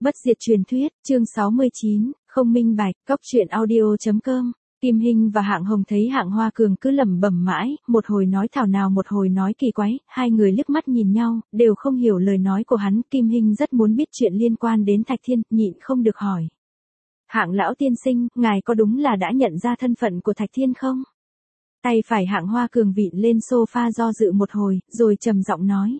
Bất diệt truyền thuyết, chương 69, không minh bạch, cóc truyện audio.com. Kim Hinh và Hạng Hồng thấy Hạng Hoa Cường cứ lẩm bẩm mãi, một hồi nói thảo nào một hồi nói kỳ quái, hai người liếc mắt nhìn nhau, đều không hiểu lời nói của hắn. Kim Hinh rất muốn biết chuyện liên quan đến Thạch Thiên, nhịn không được hỏi. Hạng lão tiên sinh, ngài có đúng là đã nhận ra thân phận của Thạch Thiên không? Tay phải Hạng Hoa Cường vịn lên sofa do dự một hồi, rồi trầm giọng nói.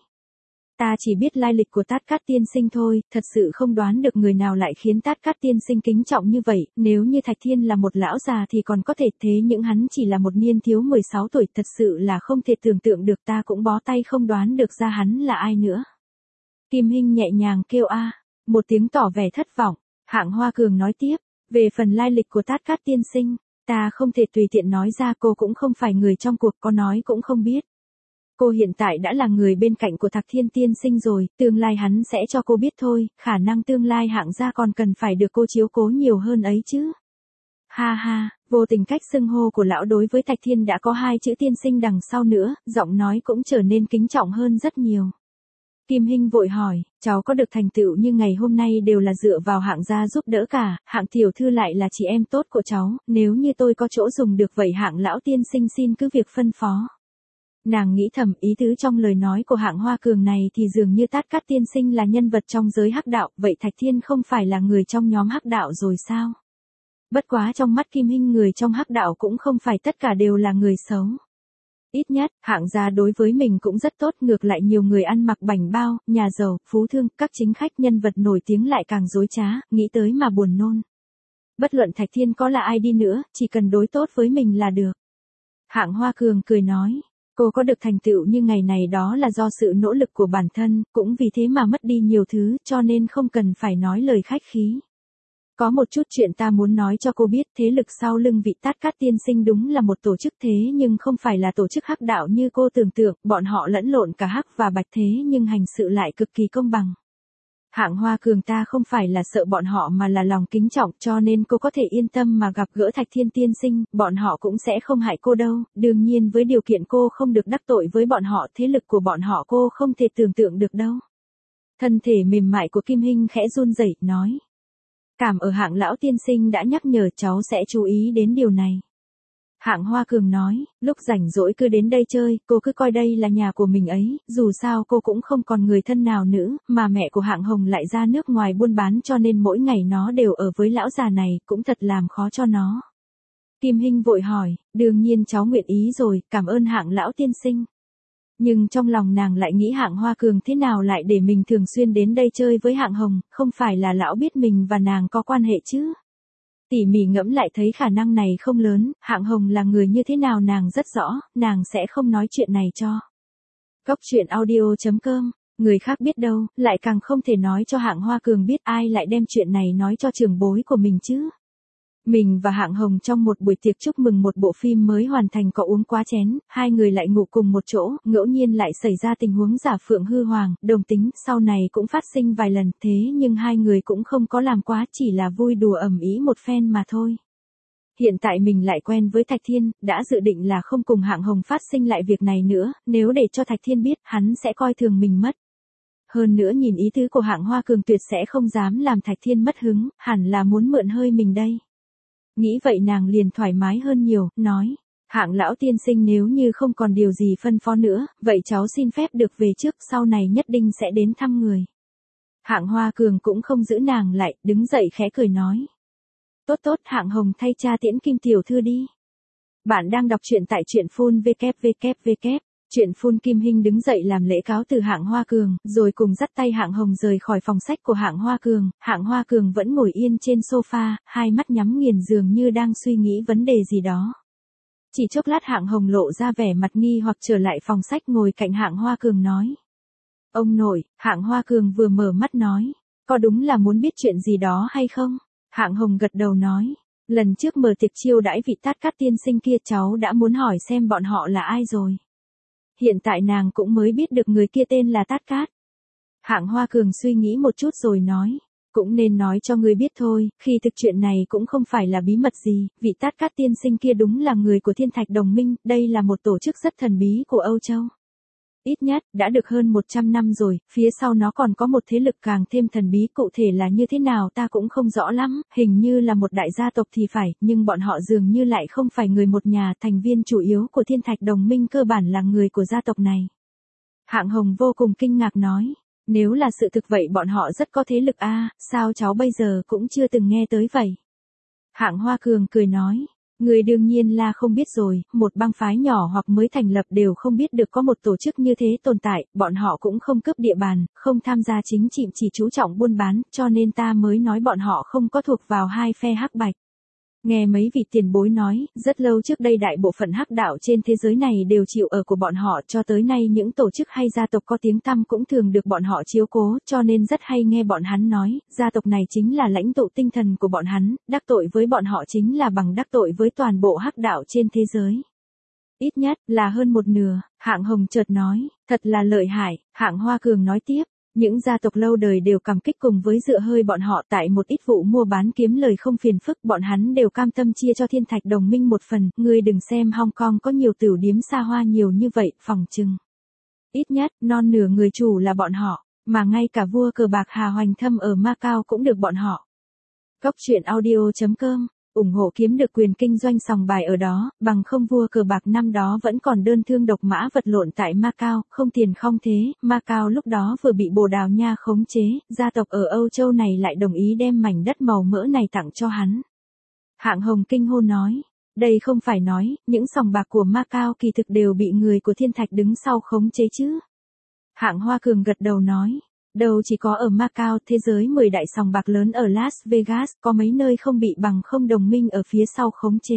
Ta chỉ biết lai lịch của Tát Cát tiên sinh thôi, thật sự không đoán được người nào lại khiến Tát Cát tiên sinh kính trọng như vậy, nếu như Thạch Thiên là một lão già thì còn có thể, thế nhưng hắn chỉ là một niên thiếu 16 tuổi, thật sự là không thể tưởng tượng được, ta cũng bó tay không đoán được ra hắn là ai nữa. Kim Hinh nhẹ nhàng kêu a, một tiếng tỏ vẻ thất vọng. Hạng Hoa Cường nói tiếp, về phần lai lịch của Tát Cát tiên sinh, ta không thể tùy tiện nói ra, cô cũng không phải người trong cuộc, có nói cũng không biết. Cô hiện tại đã là người bên cạnh của Thạch Thiên tiên sinh rồi, tương lai hắn sẽ cho cô biết thôi, khả năng tương lai Hạng gia còn cần phải được cô chiếu cố nhiều hơn ấy chứ. Ha ha, vô tình cách xưng hô của lão đối với Thạch Thiên đã có hai chữ tiên sinh đằng sau nữa, giọng nói cũng trở nên kính trọng hơn rất nhiều. Kim Hinh vội hỏi, cháu có được thành tựu như ngày hôm nay đều là dựa vào Hạng gia giúp đỡ cả, Hạng tiểu thư lại là chị em tốt của cháu, nếu như tôi có chỗ dùng được vậy Hạng lão tiên sinh xin cứ việc phân phó. Nàng nghĩ thầm, ý tứ trong lời nói của Hạng Hoa Cường này thì dường như Tát Cát tiên sinh là nhân vật trong giới hắc đạo, vậy Thạch Thiên không phải là người trong nhóm hắc đạo rồi sao? Bất quá trong mắt Kim Hinh người trong hắc đạo cũng không phải tất cả đều là người xấu. Ít nhất, Hạng gia đối với mình cũng rất tốt, ngược lại nhiều người ăn mặc bảnh bao, nhà giàu, phú thương, các chính khách nhân vật nổi tiếng lại càng dối trá, nghĩ tới mà buồn nôn. Bất luận Thạch Thiên có là ai đi nữa, chỉ cần đối tốt với mình là được. Hạng Hoa Cường cười nói. Cô có được thành tựu như ngày này đó là do sự nỗ lực của bản thân, cũng vì thế mà mất đi nhiều thứ, cho nên không cần phải nói lời khách khí. Có một chút chuyện ta muốn nói cho cô biết, thế lực sau lưng vị Tát Cát tiên sinh đúng là một tổ chức, thế nhưng không phải là tổ chức hắc đạo như cô tưởng tượng, bọn họ lẫn lộn cả hắc và bạch, thế nhưng hành sự lại cực kỳ công bằng. Hạng Hoa Cường, ta không phải là sợ bọn họ mà là lòng kính trọng, cho nên cô có thể yên tâm mà gặp gỡ Thạch Thiên tiên sinh, bọn họ cũng sẽ không hại cô đâu, đương nhiên với điều kiện cô không được đắc tội với bọn họ, thế lực của bọn họ cô không thể tưởng tượng được đâu. Thân thể mềm mại của Kim Hinh khẽ run rẩy, nói. Cảm ơn Hạng lão tiên sinh đã nhắc nhở, cháu sẽ chú ý đến điều này. Hạng Hoa Cường nói, lúc rảnh rỗi cứ đến đây chơi, cô cứ coi đây là nhà của mình ấy, dù sao cô cũng không còn người thân nào nữa, mà mẹ của Hạng Hồng lại ra nước ngoài buôn bán cho nên mỗi ngày nó đều ở với lão già này, cũng thật làm khó cho nó. Kim Hinh vội hỏi, đương nhiên cháu nguyện ý rồi, cảm ơn Hạng lão tiên sinh. Nhưng trong lòng nàng lại nghĩ Hạng Hoa Cường thế nào lại để mình thường xuyên đến đây chơi với Hạng Hồng, không phải là lão biết mình và nàng có quan hệ chứ? Tỉ mỉ ngẫm lại thấy khả năng này không lớn, Hạng Hồng là người như thế nào nàng rất rõ, nàng sẽ không nói chuyện này cho. Cóc truyện audio.com, người khác biết đâu, lại càng không thể nói cho Hạng Hoa Cường biết, ai lại đem chuyện này nói cho trưởng bối của mình chứ. Mình và Hạng Hồng trong một buổi tiệc chúc mừng một bộ phim mới hoàn thành có uống quá chén, hai người lại ngủ cùng một chỗ, ngẫu nhiên lại xảy ra tình huống giả phượng hư hoàng, đồng tính, sau này cũng phát sinh vài lần, thế nhưng hai người cũng không có làm quá, chỉ là vui đùa ầm ĩ một phen mà thôi. Hiện tại mình lại quen với Thạch Thiên, đã dự định là không cùng Hạng Hồng phát sinh lại việc này nữa, nếu để cho Thạch Thiên biết, hắn sẽ coi thường mình mất. Hơn nữa nhìn ý tứ của Hạng Hoa Cường tuyệt sẽ không dám làm Thạch Thiên mất hứng, hẳn là muốn mượn hơi mình đây. Nghĩ vậy nàng liền thoải mái hơn nhiều, nói, Hạng lão tiên sinh nếu như không còn điều gì phân phó nữa, vậy cháu xin phép được về trước, sau này nhất định sẽ đến thăm người. Hạng Hoa Cường cũng không giữ nàng lại, đứng dậy khẽ cười nói. Tốt tốt, Hạng Hồng thay cha tiễn Kim tiểu thư đi. Bạn đang đọc truyện tại truyện phun www. Truyện phun. Kim Hinh đứng dậy làm lễ cáo từ Hạng Hoa Cường, rồi cùng dắt tay Hạng Hồng rời khỏi phòng sách của Hạng Hoa Cường. Hạng Hoa Cường vẫn ngồi yên trên sofa, hai mắt nhắm nghiền dường như đang suy nghĩ vấn đề gì đó. Chỉ chốc lát Hạng Hồng lộ ra vẻ mặt nghi hoặc trở lại phòng sách ngồi cạnh Hạng Hoa Cường nói. Ông nội, Hạng Hoa Cường vừa mở mắt nói, có đúng là muốn biết chuyện gì đó hay không? Hạng Hồng gật đầu nói, lần trước mở tiệc chiêu đãi vị Tát Cát tiên sinh kia cháu đã muốn hỏi xem bọn họ là ai rồi. Hiện tại nàng cũng mới biết được người kia tên là Tát Cát. Hạng Hoa Cường suy nghĩ một chút rồi nói, cũng nên nói cho ngươi biết thôi, khi thực chuyện này cũng không phải là bí mật gì, vị Tát Cát tiên sinh kia đúng là người của Thiên Thạch Đồng Minh, đây là một tổ chức rất thần bí của Âu Châu. Ít nhất, đã được hơn 100 năm rồi, phía sau nó còn có một thế lực càng thêm thần bí, cụ thể là như thế nào ta cũng không rõ lắm, hình như là một đại gia tộc thì phải, nhưng bọn họ dường như lại không phải người một nhà, thành viên chủ yếu của Thiên Thạch Đồng Minh cơ bản là người của gia tộc này. Hạng Hồng vô cùng kinh ngạc nói, nếu là sự thực vậy bọn họ rất có thế lực a, sao cháu bây giờ cũng chưa từng nghe tới vậy? Hạng Hoa Cường cười nói, người đương nhiên là không biết rồi, một bang phái nhỏ hoặc mới thành lập đều không biết được có một tổ chức như thế tồn tại, bọn họ cũng không cướp địa bàn, không tham gia chính trị, chỉ chú trọng buôn bán, cho nên ta mới nói bọn họ không có thuộc vào hai phe hắc bạch. Nghe mấy vị tiền bối nói, rất lâu trước đây đại bộ phận hắc đạo trên thế giới này đều chịu ở của bọn họ, cho tới nay những tổ chức hay gia tộc có tiếng tăm cũng thường được bọn họ chiếu cố, cho nên rất hay nghe bọn hắn nói, gia tộc này chính là lãnh tụ tinh thần của bọn hắn, đắc tội với bọn họ chính là bằng đắc tội với toàn bộ hắc đạo trên thế giới. Ít nhất là hơn một nửa, Hạng Hồng chợt nói, thật là lợi hại, Hạng Hoa Cường nói tiếp. Những gia tộc lâu đời đều cảm kích cùng với dựa hơi bọn họ tại một ít vụ mua bán kiếm lời không phiền phức, bọn hắn đều cam tâm chia cho Thiên Thạch Đồng Minh một phần, ngươi đừng xem Hong Kong có nhiều tửu điếm xa hoa nhiều như vậy, phòng chừng. Ít nhất, non nửa người chủ là bọn họ, mà ngay cả vua cờ bạc Hà Hoành Thâm ở Macau cũng được bọn họ. Cốc truyện audio.com ủng hộ kiếm được quyền kinh doanh sòng bài ở đó, bằng không vua cờ bạc năm đó vẫn còn đơn thương độc mã vật lộn tại Macau, không tiền không thế, Macau lúc đó vừa bị Bồ Đào Nha khống chế, gia tộc ở Âu Châu này lại đồng ý đem mảnh đất màu mỡ này tặng cho hắn. Hạng Hồng kinh hô nói, đây không phải nói, những sòng bạc của Macau kỳ thực đều bị người của Thiên Thạch đứng sau khống chế chứ. Hạng Hoa Cường gật đầu nói. Đâu chỉ có ở Macau, thế giới 10 đại sòng bạc lớn ở Las Vegas, có mấy nơi không bị bằng không đồng minh ở phía sau khống chế.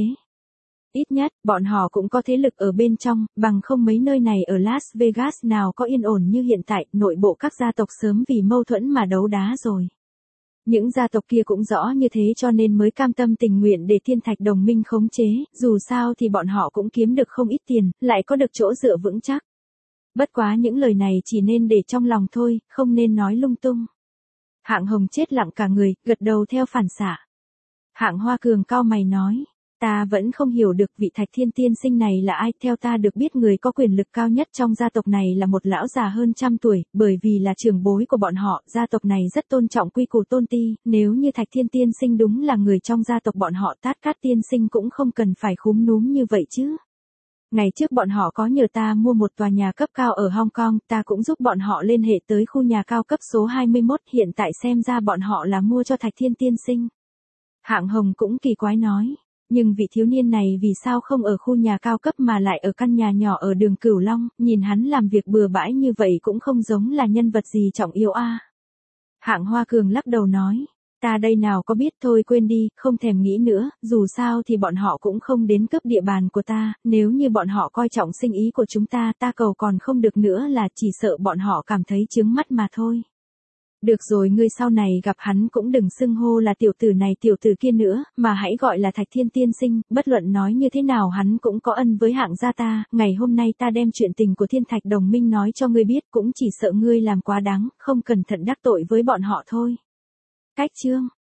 Ít nhất, bọn họ cũng có thế lực ở bên trong, bằng không mấy nơi này ở Las Vegas nào có yên ổn như hiện tại, nội bộ các gia tộc sớm vì mâu thuẫn mà đấu đá rồi. Những gia tộc kia cũng rõ như thế cho nên mới cam tâm tình nguyện để Thiên Thạch Đồng Minh khống chế, dù sao thì bọn họ cũng kiếm được không ít tiền, lại có được chỗ dựa vững chắc. Bất quá những lời này chỉ nên để trong lòng thôi, không nên nói lung tung. Hạng Hồng chết lặng cả người, gật đầu theo phản xạ. Hạng Hoa Cường cau mày nói, ta vẫn không hiểu được vị Thạch Thiên tiên sinh này là ai, theo ta được biết người có quyền lực cao nhất trong gia tộc này là một lão già hơn 100 tuổi, bởi vì là trưởng bối của bọn họ, gia tộc này rất tôn trọng quy củ tôn ti, nếu như Thạch Thiên tiên sinh đúng là người trong gia tộc bọn họ, Tát Cát tiên sinh cũng không cần phải khúm núm như vậy chứ. Ngày trước bọn họ có nhờ ta mua một tòa nhà cấp cao ở Hong Kong, ta cũng giúp bọn họ liên hệ tới khu nhà cao cấp số 21, hiện tại xem ra bọn họ là mua cho Thạch Thiên tiên sinh. Hạng Hồng cũng kỳ quái nói, nhưng vị thiếu niên này vì sao không ở khu nhà cao cấp mà lại ở căn nhà nhỏ ở đường Cửu Long, nhìn hắn làm việc bừa bãi như vậy cũng không giống là nhân vật gì trọng yếu a. Hạng Hoa Cường lắc đầu nói, ta đây nào có biết, thôi quên đi, không thèm nghĩ nữa, dù sao thì bọn họ cũng không đến cướp địa bàn của ta, nếu như bọn họ coi trọng sinh ý của chúng ta, ta cầu còn không được nữa là chỉ sợ bọn họ cảm thấy chướng mắt mà thôi. Được rồi, ngươi sau này gặp hắn cũng đừng xưng hô là tiểu tử này tiểu tử kia nữa, mà hãy gọi là Thạch Thiên tiên sinh, bất luận nói như thế nào hắn cũng có ân với Hạng gia ta, ngày hôm nay ta đem chuyện tình của Thiên Thạch Đồng Minh nói cho ngươi biết, cũng chỉ sợ ngươi làm quá đáng, không cẩn thận đắc tội với bọn họ thôi. Cách chương